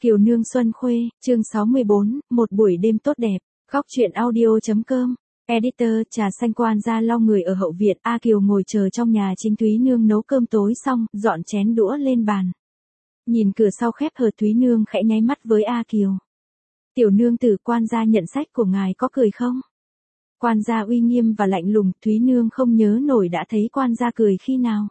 Kiều Nương Xuân Khuê, chương 64, một buổi đêm tốt đẹp. Góc truyện audio.com. Editor, trà xanh quan gia lau người ở hậu viện. A Kiều ngồi chờ trong nhà chính Thúy Nương nấu cơm tối xong, dọn chén đũa lên bàn. Nhìn cửa sau khép hờ, Thúy Nương khẽ nháy mắt với A Kiều. Tiểu nương tử, quan gia nhận sách của ngài có cười không? Quan gia uy nghiêm và lạnh lùng, Thúy Nương không nhớ nổi đã thấy quan gia cười khi nào.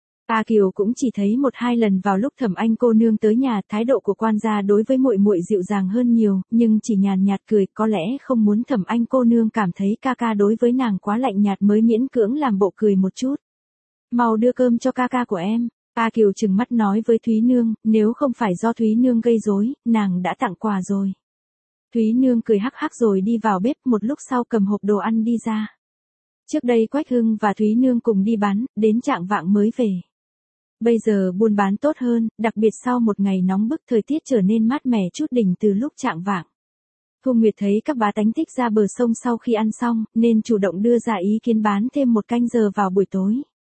A Kiều cũng chỉ thấy một hai lần vào lúc Thẩm Anh cô nương tới nhà. Thái độ của quan gia đối với muội muội dịu dàng hơn nhiều, nhưng chỉ nhàn nhạt cười, có lẽ không muốn Thẩm Anh cô nương cảm thấy ca ca đối với nàng quá lạnh nhạt mới miễn cưỡng làm bộ cười một chút. Mau đưa cơm cho ca ca của em. A Kiều trừng mắt nói với Thúy Nương, nếu không phải do Thúy Nương gây rối, nàng đã tặng quà rồi. Thúy Nương cười hắc hắc rồi đi vào bếp, một lúc sau cầm hộp đồ ăn đi ra. Trước đây Quách Hưng và Thúy Nương cùng đi bán, đến chạng vạng mới về. Bây giờ buôn bán tốt hơn, đặc biệt sau một ngày nóng bức, thời tiết trở nên mát mẻ chút đỉnh từ lúc chạng vạng. Thu Nguyệt thấy các bá tánh thích ra bờ sông sau khi ăn xong, nên chủ động đưa ra ý kiến bán thêm một canh giờ vào buổi tối.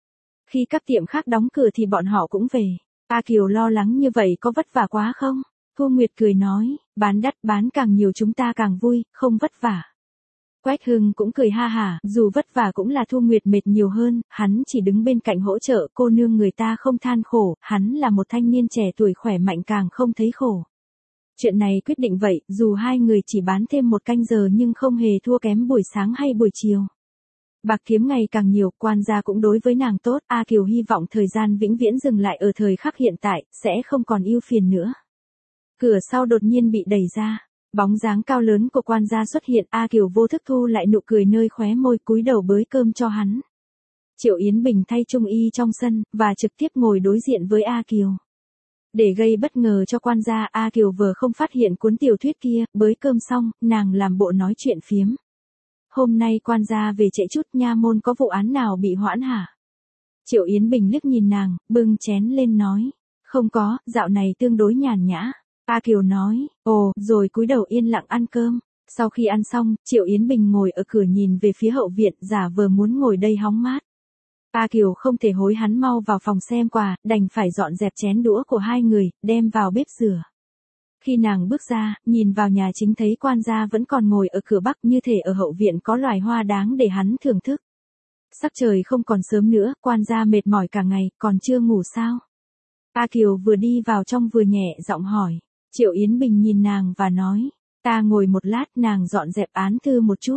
Khi các tiệm khác đóng cửa thì bọn họ cũng về. A Kiều lo lắng như vậy có vất vả quá không? Thu Nguyệt cười nói, bán đắt bán càng nhiều chúng ta càng vui, không vất vả. Quách Hưng cũng cười ha hả, dù vất vả cũng là Thu Nguyệt mệt nhiều hơn, hắn chỉ đứng bên cạnh hỗ trợ, cô nương người ta không than khổ, hắn là một thanh niên trẻ tuổi khỏe mạnh càng không thấy khổ. Chuyện này quyết định vậy, dù hai người chỉ bán thêm một canh giờ nhưng không hề thua kém buổi sáng hay buổi chiều. Bạc kiếm ngày càng nhiều, quan gia cũng đối với nàng tốt. A Kiều hy vọng thời gian vĩnh viễn dừng lại ở thời khắc hiện tại, sẽ không còn ưu phiền nữa. Cửa sau đột nhiên bị đẩy ra. Bóng dáng cao lớn của quan gia xuất hiện. A Kiều vô thức thu lại nụ cười nơi khóe môi, cúi đầu bới cơm cho hắn. Triệu Yến Bình thay trung y trong sân, và trực tiếp ngồi đối diện với A Kiều. Để gây bất ngờ cho quan gia, A Kiều vừa không phát hiện cuốn tiểu thuyết kia, bới cơm xong, nàng làm bộ nói chuyện phiếm. Hôm nay quan gia về trễ chút, nha môn có vụ án nào bị hoãn hả? Triệu Yến Bình liếc nhìn nàng, bưng chén lên nói. Không có, dạo này tương đối nhàn nhã. A Kiều nói, ồ, rồi cúi đầu yên lặng ăn cơm. Sau khi ăn xong, Triệu Yến Bình ngồi ở cửa nhìn về phía hậu viện, giả vờ muốn ngồi đây hóng mát. A Kiều không thể hối hắn mau vào phòng xem quà, đành phải dọn dẹp chén đũa của hai người, đem vào bếp rửa. Khi nàng bước ra, nhìn vào nhà chính thấy quan gia vẫn còn ngồi ở cửa bắc, như thể ở hậu viện có loài hoa đáng để hắn thưởng thức. Sắc trời không còn sớm nữa, quan gia mệt mỏi cả ngày, còn chưa ngủ sao? A Kiều vừa đi vào trong vừa nhẹ giọng hỏi. Triệu Yến Bình nhìn nàng và nói, ta ngồi một lát. Nàng dọn dẹp án thư một chút.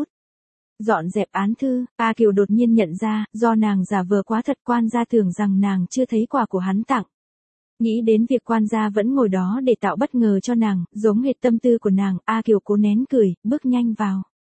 Dọn dẹp án thư, A Kiều đột nhiên nhận ra, do nàng giả vờ quá thật, quan gia tưởng rằng nàng chưa thấy quà của hắn tặng. Nghĩ đến việc quan gia vẫn ngồi đó để tạo bất ngờ cho nàng, giống hệt tâm tư của nàng, A Kiều cố nén cười, bước nhanh vào.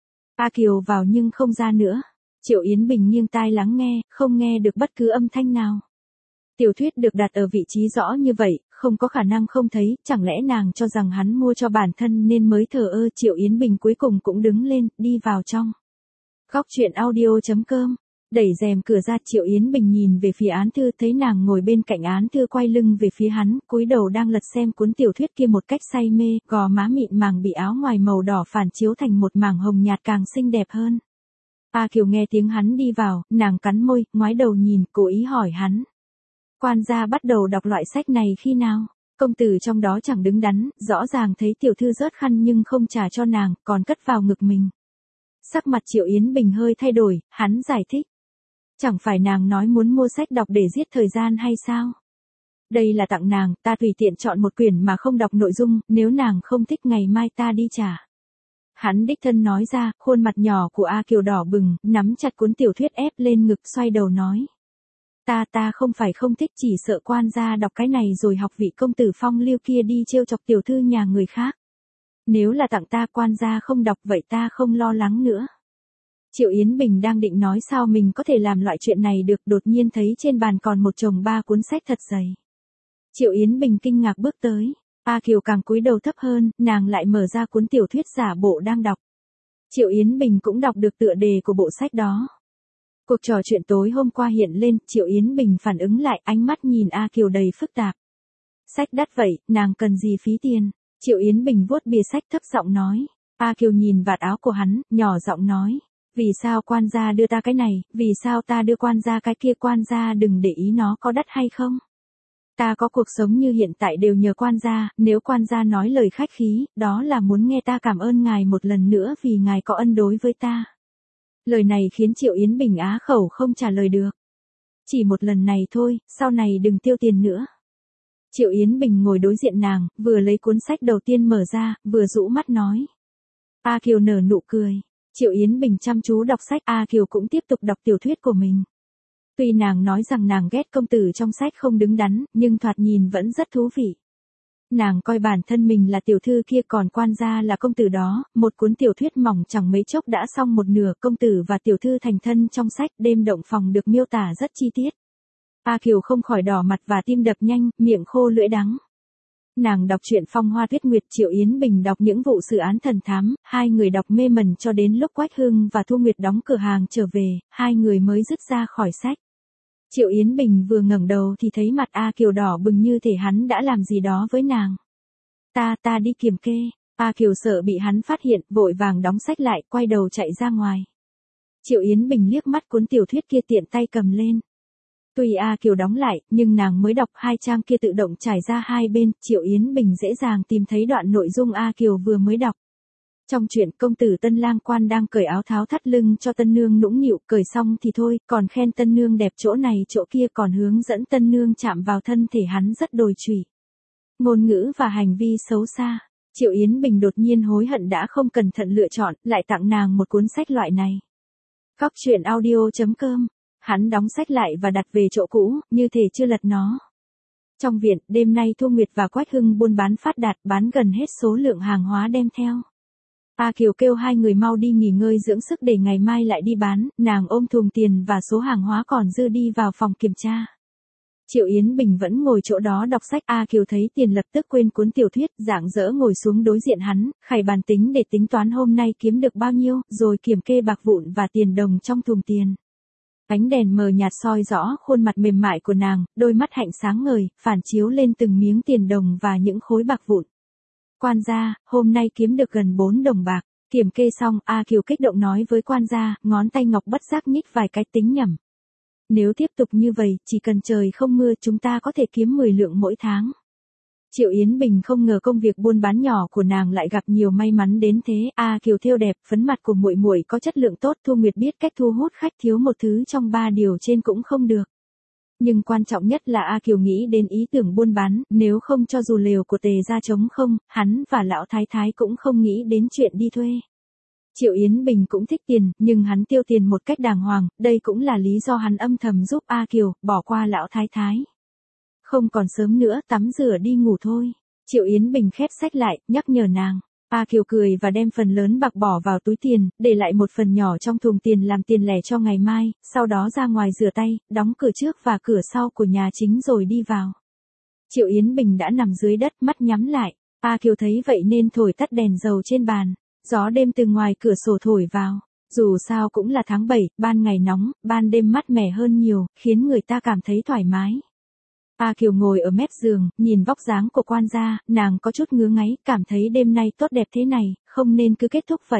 A Kiều vào nhưng không ra nữa. Triệu Yến Bình nghiêng tai lắng nghe, không nghe được bất cứ âm thanh nào. Tiểu thuyết được đặt ở vị trí rõ như vậy, không có khả năng không thấy, chẳng lẽ nàng cho rằng hắn mua cho bản thân nên mới thờ ơ. Triệu Yến Bình cuối cùng cũng đứng lên, đi vào trong. Góc truyện audio.com. Đẩy rèm cửa ra, Triệu Yến Bình nhìn về phía án thư, thấy nàng ngồi bên cạnh án thư quay lưng về phía hắn, cúi đầu đang lật xem cuốn tiểu thuyết kia một cách say mê, gò má mịn màng bị áo ngoài màu đỏ phản chiếu thành một mảng hồng nhạt càng xinh đẹp hơn. A Kiều nghe tiếng hắn đi vào, nàng cắn môi, ngoái đầu nhìn, cố ý hỏi hắn. Quan gia bắt đầu đọc loại sách này khi nào? Công tử trong đó chẳng đứng đắn, rõ ràng thấy tiểu thư rớt khăn nhưng không trả cho nàng, còn cất vào ngực mình. Sắc mặt Triệu Yến Bình hơi thay đổi, hắn giải thích. Chẳng phải nàng nói muốn mua sách đọc để giết thời gian hay sao? Đây là tặng nàng, ta tùy tiện chọn một quyển mà không đọc nội dung, nếu nàng không thích ngày mai ta đi trả. Hắn đích thân nói ra, khuôn mặt nhỏ của A Kiều đỏ bừng, nắm chặt cuốn tiểu thuyết ép lên ngực, xoay đầu nói. Ta không phải không thích, chỉ sợ quan gia đọc cái này rồi học vị công tử phong lưu kia đi trêu chọc tiểu thư nhà người khác. Nếu là tặng ta, quan gia không đọc vậy ta không lo lắng nữa. Triệu Yến Bình đang định nói sao mình có thể làm loại chuyện này được, đột nhiên thấy trên bàn còn một chồng 3 cuốn sách thật dày. Triệu Yến Bình kinh ngạc bước tới. A Kiều càng cúi đầu thấp hơn, nàng lại mở ra cuốn tiểu thuyết giả bộ đang đọc. Triệu Yến Bình cũng đọc được tựa đề của bộ sách đó. Cuộc trò chuyện tối hôm qua hiện lên, Triệu Yến Bình phản ứng lại, ánh mắt nhìn A Kiều đầy phức tạp. Sách đắt vậy, nàng cần gì phí tiền? Triệu Yến Bình vuốt bìa sách thấp giọng nói. A Kiều nhìn vạt áo của hắn, nhỏ giọng nói. Vì sao quan gia đưa ta cái này, vì sao ta đưa quan gia cái kia, quan gia đừng để ý nó có đắt hay không. Ta có cuộc sống như hiện tại đều nhờ quan gia, nếu quan gia nói lời khách khí, đó là muốn nghe ta cảm ơn ngài một lần nữa vì ngài có ân đối với ta. Lời này khiến Triệu Yến Bình á khẩu không trả lời được. Chỉ một lần này thôi, sau này đừng tiêu tiền nữa. Triệu Yến Bình ngồi đối diện nàng, vừa lấy cuốn sách đầu tiên mở ra, vừa rũ mắt nói. A Kiều nở nụ cười. Triệu Yến Bình chăm chú đọc sách, A Kiều cũng tiếp tục đọc tiểu thuyết của mình. Tuy nàng nói rằng nàng ghét công tử trong sách không đứng đắn, nhưng thoạt nhìn vẫn rất thú vị. Nàng coi bản thân mình là tiểu thư kia còn quan gia là công tử đó, một cuốn tiểu thuyết mỏng chẳng mấy chốc đã xong một nửa, công tử và tiểu thư thành thân trong sách, đêm động phòng được miêu tả rất chi tiết. A Kiều không khỏi đỏ mặt và tim đập nhanh, miệng khô lưỡi đắng. Nàng đọc truyện Phong Hoa Tuyết Nguyệt, Triệu Yến Bình đọc những vụ xử án thần thám, hai người đọc mê mẩn cho đến lúc Quách Hưng và Thu Nguyệt đóng cửa hàng trở về, hai người mới dứt ra khỏi sách. Triệu Yến Bình vừa ngẩng đầu thì thấy mặt A Kiều đỏ bừng như thể hắn đã làm gì đó với nàng. Ta đi kiểm kê. A Kiều sợ bị hắn phát hiện, vội vàng đóng sách lại, quay đầu chạy ra ngoài. Triệu Yến Bình liếc mắt cuốn tiểu thuyết kia tiện tay cầm lên. Tuy A Kiều đóng lại, nhưng nàng mới đọc hai trang kia tự động trải ra hai bên, Triệu Yến Bình dễ dàng tìm thấy đoạn nội dung A Kiều vừa mới đọc. Trong chuyện công tử Tân Lang Quan đang cởi áo tháo thắt lưng cho tân nương nũng nịu, cởi xong thì thôi, còn khen tân nương đẹp chỗ này chỗ kia, còn hướng dẫn tân nương chạm vào thân thể hắn rất đồi trụy. Ngôn ngữ và hành vi xấu xa. Triệu Yến Bình đột nhiên hối hận đã không cẩn thận lựa chọn, lại tặng nàng một cuốn sách loại này. Góc truyện audio.com. Hắn đóng sách lại và đặt về chỗ cũ, như thể chưa lật nó. Trong viện, đêm nay Thu Nguyệt và Quách Hưng buôn bán phát đạt, bán gần hết số lượng hàng hóa đem theo. A Kiều kêu hai người mau đi nghỉ ngơi dưỡng sức để ngày mai lại đi bán, nàng ôm thùng tiền và số hàng hóa còn dư đi vào phòng kiểm tra. Triệu Yến Bình vẫn ngồi chỗ đó đọc sách, A Kiều thấy tiền lập tức quên cuốn tiểu thuyết, rạng rỡ ngồi xuống đối diện hắn, khải bàn tính để tính toán hôm nay kiếm được bao nhiêu, rồi kiểm kê bạc vụn và tiền đồng trong thùng tiền. Ánh đèn mờ nhạt soi rõ khuôn mặt mềm mại của nàng, đôi mắt hạnh sáng ngời, phản chiếu lên từng miếng tiền đồng và những khối bạc vụn. Quan gia, hôm nay kiếm được gần 4 đồng bạc. Kiểm kê xong, A Kiều kích động nói với quan gia, ngón tay ngọc bất giác nhích vài cái tính nhẩm. Nếu tiếp tục như vậy, chỉ cần trời không mưa chúng ta có thể kiếm 10 lượng mỗi tháng. Triệu Yến Bình không ngờ công việc buôn bán nhỏ của nàng lại gặp nhiều may mắn đến thế. A Kiều thêu đẹp, phấn mặt của muội muội có chất lượng tốt, Thu Nguyệt biết cách thu hút khách, thiếu một thứ trong ba điều trên cũng không được. Nhưng quan trọng nhất là A Kiều nghĩ đến ý tưởng buôn bán, nếu không cho dù lều của Tề gia trống không, hắn và lão thái thái cũng không nghĩ đến chuyện đi thuê. Triệu Yến Bình cũng thích tiền, nhưng hắn tiêu tiền một cách đàng hoàng, đây cũng là lý do hắn âm thầm giúp A Kiều, bỏ qua lão thái thái. Không còn sớm nữa, tắm rửa đi ngủ thôi. Triệu Yến Bình khép sách lại, nhắc nhở nàng. A Kiều cười và đem phần lớn bạc bỏ vào túi tiền, để lại một phần nhỏ trong thùng tiền làm tiền lẻ cho ngày mai, sau đó ra ngoài rửa tay, đóng cửa trước và cửa sau của nhà chính rồi đi vào. Triệu Yến Bình đã nằm dưới đất, mắt nhắm lại. A Kiều thấy vậy nên thổi tắt đèn dầu trên bàn. Gió đêm từ ngoài cửa sổ thổi vào. Dù sao cũng là tháng 7, ban ngày nóng, ban đêm mát mẻ hơn nhiều, khiến người ta cảm thấy thoải mái. A Kiều ngồi ở mép giường, nhìn vóc dáng của quan gia, nàng có chút ngứa ngáy, cảm thấy đêm nay tốt đẹp thế này, không nên cứ kết thúc vậy.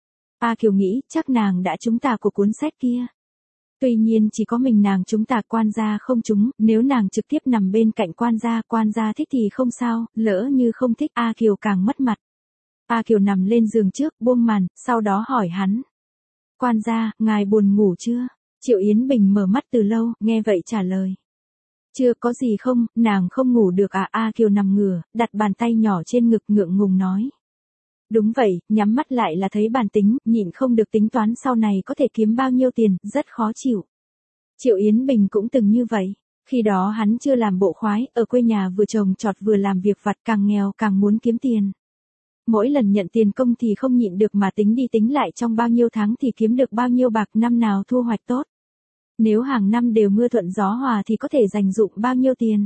A Kiều nghĩ, chắc nàng đã trúng tà của cuốn sách kia. Tuy nhiên chỉ có mình nàng trúng tà, quan gia không trúng, nếu nàng trực tiếp nằm bên cạnh quan gia thích thì không sao, lỡ như không thích A Kiều càng mất mặt. A Kiều nằm lên giường trước, buông màn, sau đó hỏi hắn. Quan gia, ngài buồn ngủ chưa? Triệu Yến Bình mở mắt từ lâu, nghe vậy trả lời. Chưa có gì không, nàng không ngủ được à? A Kiều nằm ngửa, đặt bàn tay nhỏ trên ngực ngượng ngùng nói. Đúng vậy, nhắm mắt lại là thấy bàn tính, nhịn không được tính toán sau này có thể kiếm bao nhiêu tiền, rất khó chịu. Triệu Yến Bình cũng từng như vậy. Khi đó hắn chưa làm bộ khoái, ở quê nhà vừa trồng trọt vừa làm việc vặt, càng nghèo càng muốn kiếm tiền. Mỗi lần nhận tiền công thì không nhịn được mà tính đi tính lại trong bao nhiêu tháng thì kiếm được bao nhiêu bạc, năm nào thu hoạch tốt. Nếu hàng năm đều mưa thuận gió hòa thì có thể dành dụm bao nhiêu tiền.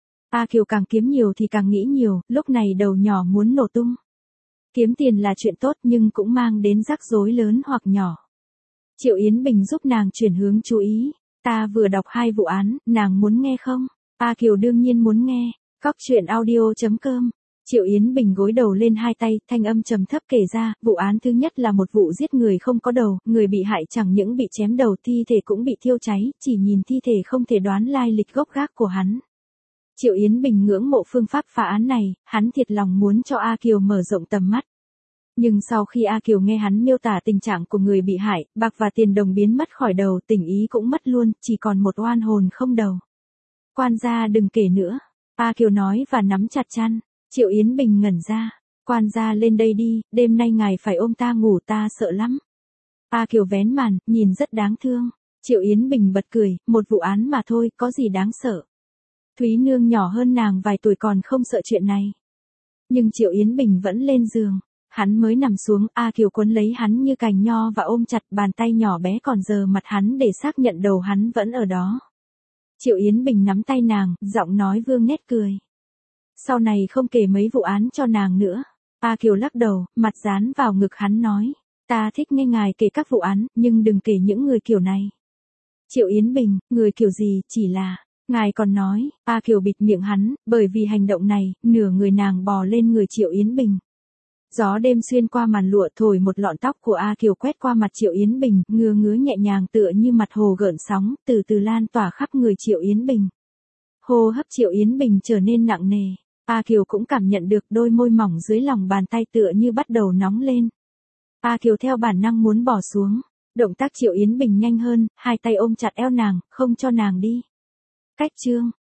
A Kiều càng kiếm nhiều thì càng nghĩ nhiều, lúc này đầu nhỏ muốn nổ tung. Kiếm tiền là chuyện tốt nhưng cũng mang đến rắc rối lớn hoặc nhỏ. Triệu Yến Bình giúp nàng chuyển hướng chú ý. Ta vừa đọc 2 vụ án, nàng muốn nghe không? A Kiều đương nhiên muốn nghe. Góc truyện audio.com. Triệu Yến Bình gối đầu lên hai tay, thanh âm trầm thấp kể ra, vụ án thứ nhất là một vụ giết người không có đầu, người bị hại chẳng những bị chém đầu, thi thể cũng bị thiêu cháy, chỉ nhìn thi thể không thể đoán lai lịch gốc gác của hắn. Triệu Yến Bình ngưỡng mộ phương pháp phá án này, hắn thiệt lòng muốn cho A Kiều mở rộng tầm mắt. Nhưng sau khi A Kiều nghe hắn miêu tả tình trạng của người bị hại, bạc và tiền đồng biến mất khỏi đầu, tình ý cũng mất luôn, chỉ còn một oan hồn không đầu. Quan gia đừng kể nữa. A Kiều nói và nắm chặt chăn. Triệu Yến Bình ngẩn ra. Quan gia lên đây đi, đêm nay ngài phải ôm ta ngủ, ta sợ lắm. A Kiều vén màn, nhìn rất đáng thương. Triệu Yến Bình bật cười, một vụ án mà thôi, có gì đáng sợ. Thúy Nương nhỏ hơn nàng vài tuổi còn không sợ chuyện này. Nhưng Triệu Yến Bình vẫn lên giường. Hắn mới nằm xuống, A Kiều quấn lấy hắn như cành nho và ôm chặt, bàn tay nhỏ bé còn dờ mặt hắn để xác nhận đầu hắn vẫn ở đó. Triệu Yến Bình nắm tay nàng, giọng nói vương nét cười. Sau này không kể mấy vụ án cho nàng nữa. A Kiều lắc đầu, mặt dán vào ngực hắn nói. Ta thích nghe ngài kể các vụ án, nhưng đừng kể những người kiểu này. Triệu Yến Bình, người kiểu gì, chỉ là... Ngài còn nói, A Kiều bịt miệng hắn, bởi vì hành động này, nửa người nàng bò lên người Triệu Yến Bình. Gió đêm xuyên qua màn lụa thổi một lọn tóc của A Kiều quét qua mặt Triệu Yến Bình, ngứa ngứa nhẹ nhàng tựa như mặt hồ gợn sóng, từ từ lan tỏa khắp người Triệu Yến Bình. Hô hấp Triệu Yến Bình trở nên nặng nề. A Kiều cũng cảm nhận được đôi môi mỏng dưới lòng bàn tay tựa như bắt đầu nóng lên. A Kiều theo bản năng muốn bỏ xuống. Động tác Triệu Yến Bình nhanh hơn, hai tay ôm chặt eo nàng, không cho nàng đi. Cách chương